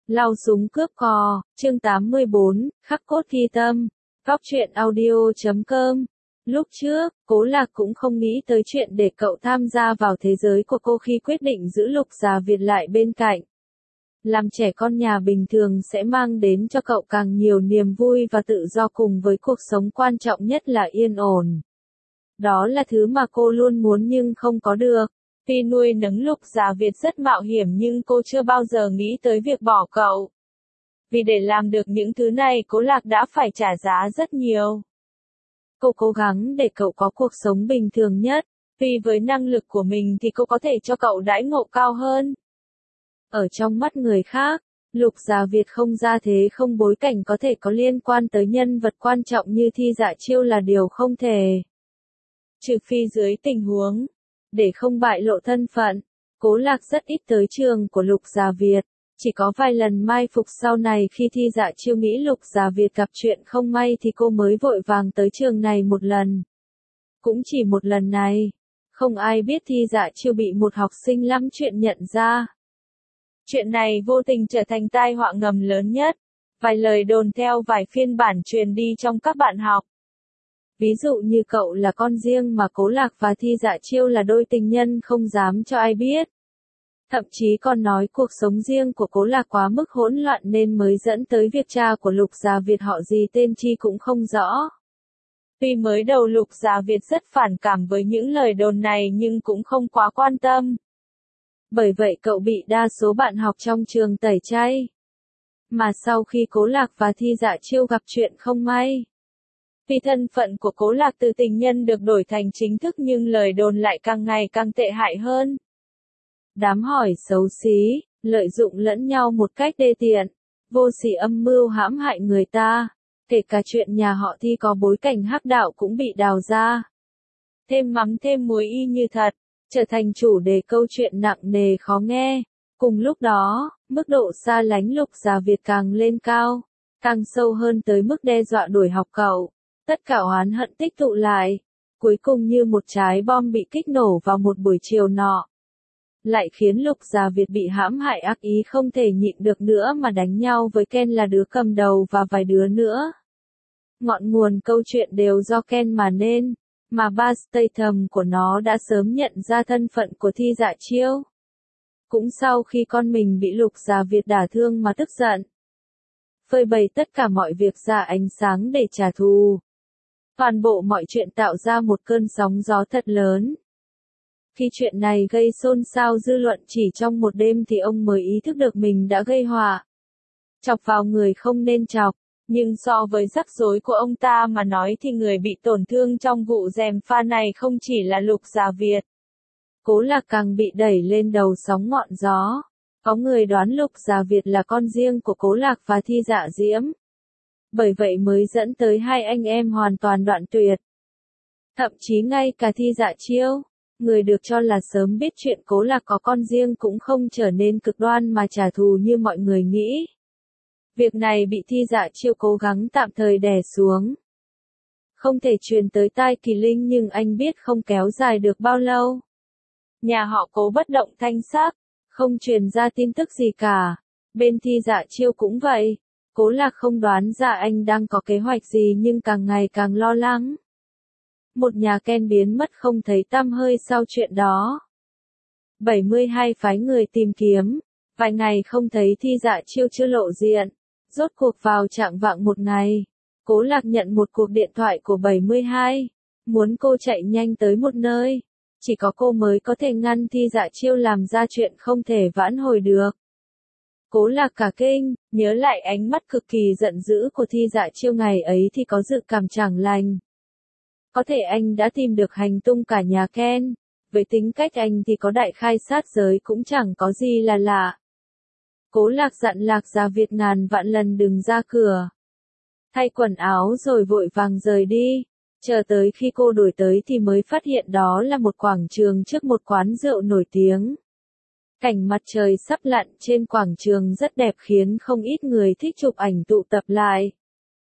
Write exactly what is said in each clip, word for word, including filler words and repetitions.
Lao súng cướp cò, chương tám mươi bốn, khắc cốt ghi tâm, góc truyện audio chấm com. Lúc trước, Cố Lạc cũng không nghĩ tới chuyện để cậu tham gia vào thế giới của cô khi quyết định giữ Lục Già Việt lại bên cạnh. Làm trẻ con nhà bình thường sẽ mang đến cho cậu càng nhiều niềm vui và tự do cùng với cuộc sống quan trọng nhất là yên ổn. Đó là thứ mà cô luôn muốn nhưng không có được. Tuy nuôi nấng Lục Già Việt rất mạo hiểm nhưng cô chưa bao giờ nghĩ tới việc bỏ cậu. Vì để làm được những thứ này Cố Lạc đã phải trả giá rất nhiều. Cô cố gắng để cậu có cuộc sống bình thường nhất, tuy với năng lực của mình thì cô có thể cho cậu đãi ngộ cao hơn. Ở trong mắt người khác, Lục Già Việt không gia thế không bối cảnh có thể có liên quan tới nhân vật quan trọng như Thi Dạ Chiêu là điều không thể. Trừ phi dưới tình huống, để không bại lộ thân phận, Cố Lạc rất ít tới trường của Lục Già Việt, chỉ có vài lần mai phục sau này khi Thi Dạ Chiêu nghĩ Lục Già Việt gặp chuyện không may thì cô mới vội vàng tới trường này một lần. Cũng chỉ một lần này, không ai biết Thi Dạ Chiêu bị một học sinh lắm chuyện nhận ra. Chuyện này vô tình trở thành tai họa ngầm lớn nhất, vài lời đồn theo vài phiên bản truyền đi trong các bạn học. Ví dụ như cậu là con riêng mà Cố Lạc và Thi Dạ Chiêu là đôi tình nhân không dám cho ai biết. Thậm chí còn nói cuộc sống riêng của Cố Lạc quá mức hỗn loạn nên mới dẫn tới việc cha của Lục Già Việt họ gì tên chi cũng không rõ. Tuy mới đầu Lục Già Việt rất phản cảm với những lời đồn này nhưng cũng không quá quan tâm. Bởi vậy cậu bị đa số bạn học trong trường tẩy chay. Mà sau khi Cố Lạc và Thi Dạ Chiêu gặp chuyện không may, vì thân phận của Cố Lạc từ tình nhân được đổi thành chính thức nhưng lời đồn lại càng ngày càng tệ hại hơn. Đám hỏi xấu xí, lợi dụng lẫn nhau một cách đê tiện, vô sỉ âm mưu hãm hại người ta, kể cả chuyện nhà họ Thi có bối cảnh hắc đạo cũng bị đào ra. Thêm mắm thêm muối y như thật, trở thành chủ đề câu chuyện nặng nề khó nghe. Cùng lúc đó, mức độ xa lánh Lục Già Việt càng lên cao, càng sâu hơn tới mức đe dọa đuổi học cậu. Tất cả oán hận tích tụ lại, cuối cùng như một trái bom bị kích nổ vào một buổi chiều nọ. Lại khiến Lục Già Việt bị hãm hại ác ý không thể nhịn được nữa mà đánh nhau với Ken là đứa cầm đầu và vài đứa nữa. Ngọn nguồn câu chuyện đều do Ken mà nên, mà ba Statham của nó đã sớm nhận ra thân phận của Thi Dạ Chiêu. Cũng sau khi con mình bị Lục Già Việt đả thương mà tức giận, phơi bày tất cả mọi việc ra ánh sáng để trả thù. Toàn bộ mọi chuyện tạo ra một cơn sóng gió thật lớn. Khi chuyện này gây xôn xao dư luận chỉ trong một đêm thì ông mới ý thức được mình đã gây họa. Chọc vào người không nên chọc, nhưng so với rắc rối của ông ta mà nói thì người bị tổn thương trong vụ gièm pha này không chỉ là Lục Già Việt. Cố Lạc càng bị đẩy lên đầu sóng ngọn gió. Có người đoán Lục Già Việt là con riêng của Cố Lạc và Thi Dạ Diễm. Bởi vậy mới dẫn tới hai anh em hoàn toàn đoạn tuyệt. Thậm chí ngay cả Thi Dạ Chiêu, người được cho là sớm biết chuyện Cố Lạc có con riêng cũng không trở nên cực đoan mà trả thù như mọi người nghĩ. Việc này bị Thi Dạ Chiêu cố gắng tạm thời đè xuống. Không thể truyền tới tai Kỳ Linh nhưng anh biết không kéo dài được bao lâu. Nhà họ Cố bất động thanh sắc, không truyền ra tin tức gì cả. Bên Thi Dạ Chiêu cũng vậy. Cố Lạc không đoán ra anh đang có kế hoạch gì nhưng càng ngày càng lo lắng. Một nhà Ken biến mất không thấy tăm hơi sau chuyện đó. bảy mươi hai phái người tìm kiếm, vài ngày không thấy Thi Dạ Chiêu chưa lộ diện. Rốt cuộc vào trạng vạng một ngày, Cố Lạc nhận một cuộc điện thoại của bảy mươi hai, muốn cô chạy nhanh tới một nơi. Chỉ có cô mới có thể ngăn Thi Dạ Chiêu làm ra chuyện không thể vãn hồi được. Cố Lạc cả kinh, nhớ lại ánh mắt cực kỳ giận dữ của Thi Dạ Chiêu ngày ấy thì có dự cảm chẳng lành. Có thể anh đã tìm được hành tung cả nhà Ken, với tính cách anh thì có đại khai sát giới cũng chẳng có gì là lạ. Cố Lạc dặn Lạc Già Việt ngàn vạn lần đừng ra cửa. Thay quần áo rồi vội vàng rời đi. Chờ tới khi cô đuổi tới thì mới phát hiện đó là một quảng trường trước một quán rượu nổi tiếng. Cảnh mặt trời sắp lặn trên quảng trường rất đẹp khiến không ít người thích chụp ảnh tụ tập lại.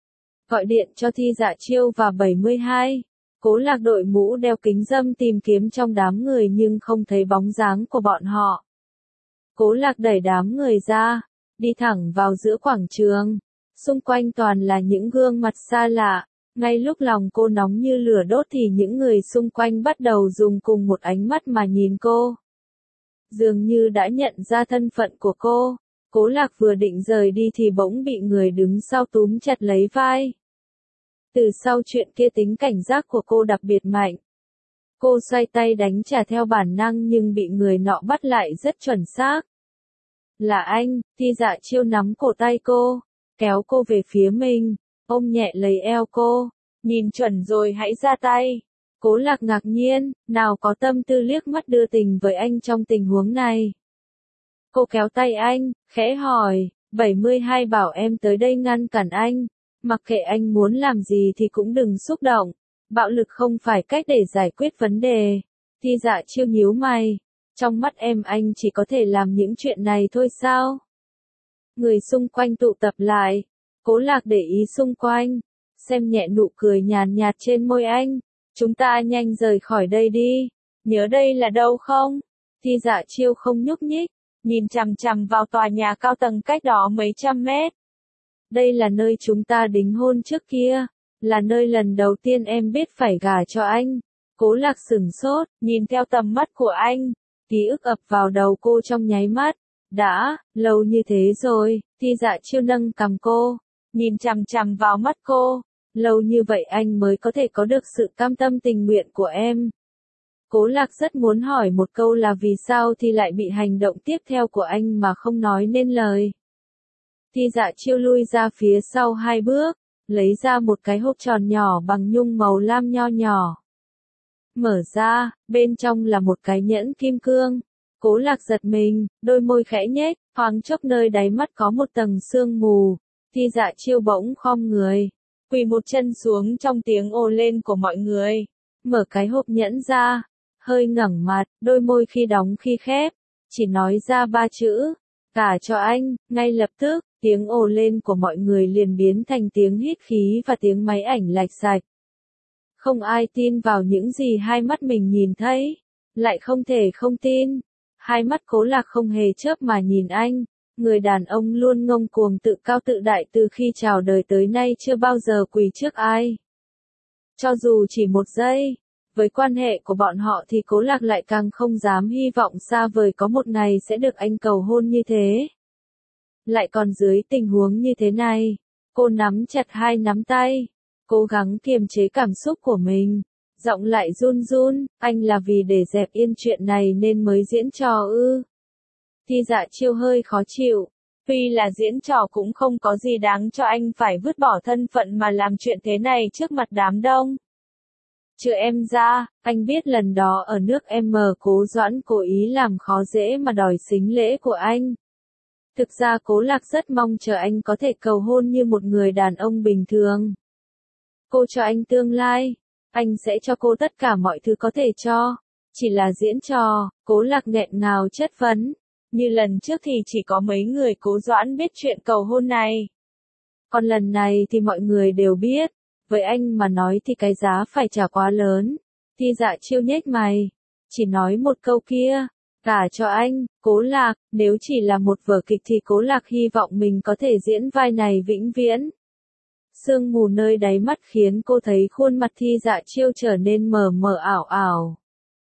Gọi điện cho Thi Dạ Chiêu và bảy mươi hai. Cố Lạc đội mũ đeo kính râm tìm kiếm trong đám người nhưng không thấy bóng dáng của bọn họ. Cố Lạc đẩy đám người ra, đi thẳng vào giữa quảng trường. Xung quanh toàn là những gương mặt xa lạ. Ngay lúc lòng cô nóng như lửa đốt thì những người xung quanh bắt đầu dùng cùng một ánh mắt mà nhìn cô. Dường như đã nhận ra thân phận của cô. Cố Lạc vừa định rời đi thì bỗng bị người đứng sau túm chặt lấy vai. Từ sau chuyện kia tính cảnh giác của cô đặc biệt mạnh. Cô xoay tay đánh trả theo bản năng nhưng bị người nọ bắt lại rất chuẩn xác. Là anh, Thi Dạ Chiêu nắm cổ tay cô, kéo cô về phía mình, ôm nhẹ lấy eo cô, nhìn chuẩn rồi hãy ra tay. Cố Lạc ngạc nhiên, nào có tâm tư liếc mắt đưa tình với anh trong tình huống này. Cô kéo tay anh, khẽ hỏi, bảy mươi hai bảo em tới đây ngăn cản anh, mặc kệ anh muốn làm gì thì cũng đừng xúc động, bạo lực không phải cách để giải quyết vấn đề. Thi Dạ Chiêu nhíu mày, trong mắt em anh chỉ có thể làm những chuyện này thôi sao? Người xung quanh tụ tập lại, Cố Lạc để ý xung quanh, xem nhẹ nụ cười nhàn nhạt trên môi anh, chúng ta nhanh rời khỏi đây đi, nhớ đây là đâu không? Thi Dạ Chiêu không nhúc nhích, nhìn chằm chằm vào tòa nhà cao tầng cách đó mấy trăm mét. Đây là nơi chúng ta đính hôn trước kia, là nơi lần đầu tiên em biết phải gả cho anh. Cố Lạc sửng sốt, nhìn theo tầm mắt của anh, ký ức ập vào đầu cô trong nháy mắt. Đã, lâu như thế rồi, Thi Dạ Chiêu nâng cằm cô, nhìn chằm chằm vào mắt cô, lâu như vậy anh mới có thể có được sự cam tâm tình nguyện của em. Cố Lạc rất muốn hỏi một câu là vì sao thì lại bị hành động tiếp theo của anh mà không nói nên lời. Thi Dạ Chiêu lui ra phía sau hai bước, lấy ra một cái hộp tròn nhỏ bằng nhung màu lam nho nhỏ. Mở ra, bên trong là một cái nhẫn kim cương. Cố Lạc giật mình, đôi môi khẽ nhếch, thoáng chốc nơi đáy mắt có một tầng sương mù. Thi Dạ Chiêu bỗng khom người, quỳ một chân xuống trong tiếng ồ lên của mọi người. Mở cái hộp nhẫn ra, hơi ngẩng mặt, đôi môi khi đóng khi khép, chỉ nói ra ba chữ, gả cho anh. Ngay lập tức, tiếng ồ lên của mọi người liền biến thành tiếng hít khí và tiếng máy ảnh lạch sạch. Không ai tin vào những gì hai mắt mình nhìn thấy, lại không thể không tin. Hai mắt Cố Lạc không hề chớp mà nhìn anh, người đàn ông luôn ngông cuồng tự cao tự đại từ khi chào đời tới nay chưa bao giờ quỳ trước ai. Cho dù chỉ một giây, với quan hệ của bọn họ thì Cố Lạc lại càng không dám hy vọng xa vời có một ngày sẽ được anh cầu hôn như thế. Lại còn dưới tình huống như thế này, cô nắm chặt hai nắm tay, cố gắng kiềm chế cảm xúc của mình. Giọng lại run run, anh là vì để dẹp yên chuyện này nên mới diễn trò ư. Thi Dạ Chiêu hơi khó chịu, tuy là diễn trò cũng không có gì đáng cho anh phải vứt bỏ thân phận mà làm chuyện thế này trước mặt đám đông. Trừ em ra, anh biết lần đó ở nước em Cố Doãn cố ý làm khó dễ mà đòi sính lễ của anh. Thực ra Cố Lạc rất mong chờ anh có thể cầu hôn như một người đàn ông bình thường. Cô cho anh tương lai. Anh sẽ cho cô tất cả mọi thứ có thể cho. Chỉ là diễn trò. Cố Lạc nghẹn ngào chất vấn. Như lần trước thì chỉ có mấy người Cố Doãn biết chuyện cầu hôn này. Còn lần này thì mọi người đều biết. Với anh mà nói thì cái giá phải trả quá lớn. Thi Dạ Chiêu nhếch mày. Chỉ nói một câu kia. Gả cho anh, Cố Lạc. Nếu chỉ là một vở kịch thì Cố Lạc hy vọng mình có thể diễn vai này vĩnh viễn. Sương mù nơi đáy mắt khiến cô thấy khuôn mặt Thi Dạ Chiêu trở nên mờ mờ ảo ảo.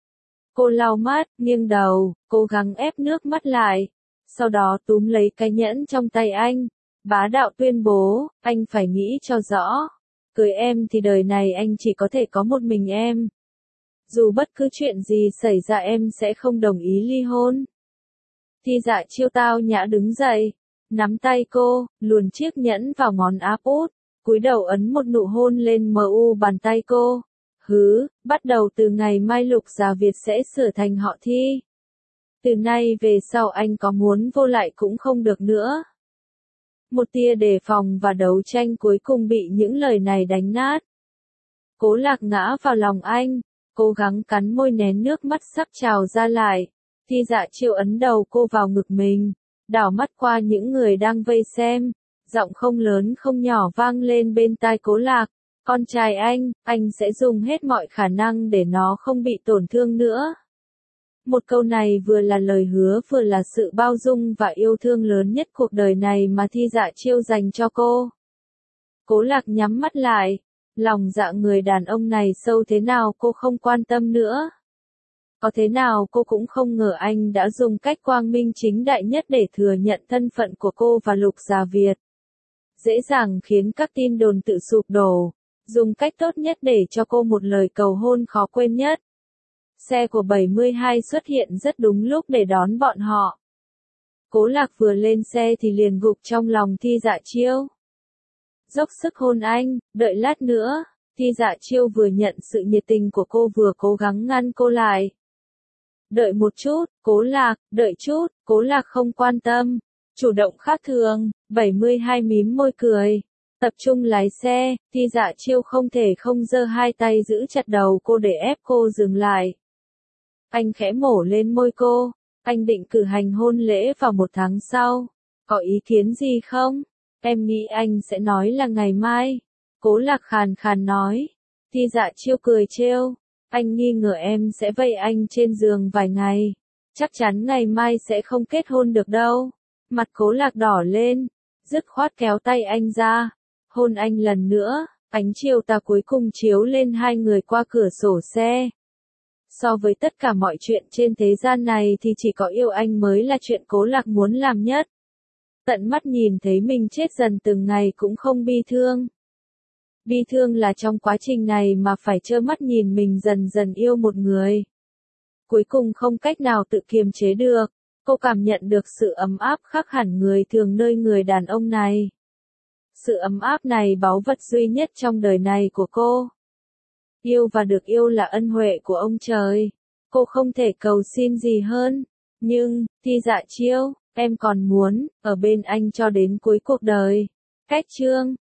Cô lau mắt, nghiêng đầu, cố gắng ép nước mắt lại. Sau đó túm lấy cái nhẫn trong tay anh. Bá đạo tuyên bố, anh phải nghĩ cho rõ. Cưới em thì đời này anh chỉ có thể có một mình em. Dù bất cứ chuyện gì xảy ra em sẽ không đồng ý ly hôn. Thi Dạ Chiêu tao nhã đứng dậy, nắm tay cô, luồn chiếc nhẫn vào ngón áp út. Cúi đầu ấn một nụ hôn lên mờ u bàn tay cô. Hứ, bắt đầu từ ngày mai Lục Gia Việt sẽ sửa thành họ Thi. Từ nay về sau anh có muốn vô lại cũng không được nữa. Một tia đề phòng và đấu tranh cuối cùng bị những lời này đánh nát. Cố Lạc ngã vào lòng anh, cố gắng cắn môi nén nước mắt sắp trào ra lại. Thi Dạ Chiêu ấn đầu cô vào ngực mình, đảo mắt qua những người đang vây xem. Giọng không lớn không nhỏ vang lên bên tai Cố Lạc. Con trai anh, anh sẽ dùng hết mọi khả năng để nó không bị tổn thương nữa. Một câu này vừa là lời hứa vừa là sự bao dung và yêu thương lớn nhất cuộc đời này mà Thi Dạ Chiêu dành cho cô. Cố Lạc nhắm mắt lại, lòng dạ người đàn ông này sâu thế nào cô không quan tâm nữa. Có thế nào cô cũng không ngờ anh đã dùng cách quang minh chính đại nhất để thừa nhận thân phận của cô và Lục Già Việt. Dễ dàng khiến các tin đồn tự sụp đổ, dùng cách tốt nhất để cho cô một lời cầu hôn khó quên nhất. Xe của bảy mươi hai xuất hiện rất đúng lúc để đón bọn họ. Cố Lạc vừa lên xe thì liền gục trong lòng Thi Dạ Chiêu. Dốc sức hôn anh, đợi lát nữa. Thi Dạ Chiêu vừa nhận sự nhiệt tình của cô vừa cố gắng ngăn cô lại. Đợi một chút, Cố Lạc, đợi chút, Cố Lạc không quan tâm. Chủ động khác thường, bảy mươi hai mím môi cười. Tập trung lái xe, Thi Dạ Chiêu không thể không giơ hai tay giữ chặt đầu cô để ép cô dừng lại. Anh khẽ mổ lên môi cô, anh định cử hành hôn lễ vào một tháng sau. Có ý kiến gì không? Em nghĩ anh sẽ nói là ngày mai. Cố Lạc khàn khàn nói. Thi Dạ Chiêu cười trêu. Anh nghi ngờ em sẽ vây anh trên giường vài ngày. Chắc chắn ngày mai sẽ không kết hôn được đâu. Mặt Cố Lạc đỏ lên, dứt khoát kéo tay anh ra. Hôn anh lần nữa, ánh chiều tà cuối cùng chiếu lên hai người qua cửa sổ xe. So với tất cả mọi chuyện trên thế gian này thì chỉ có yêu anh mới là chuyện Cố Lạc muốn làm nhất. Tận mắt nhìn thấy mình chết dần từng ngày cũng không bi thương. Bi thương là trong quá trình này mà phải trơ mắt nhìn mình dần dần yêu một người. Cuối cùng không cách nào tự kiềm chế được, cô cảm nhận được sự ấm áp khác hẳn người thường nơi người đàn ông này. Sự ấm áp này báu vật duy nhất trong đời này của cô. Yêu và được yêu là ân huệ của ông trời. Cô không thể cầu xin gì hơn. Nhưng, Thi Dạ Chiêu, em còn muốn ở bên anh cho đến cuối cuộc đời. Cách chương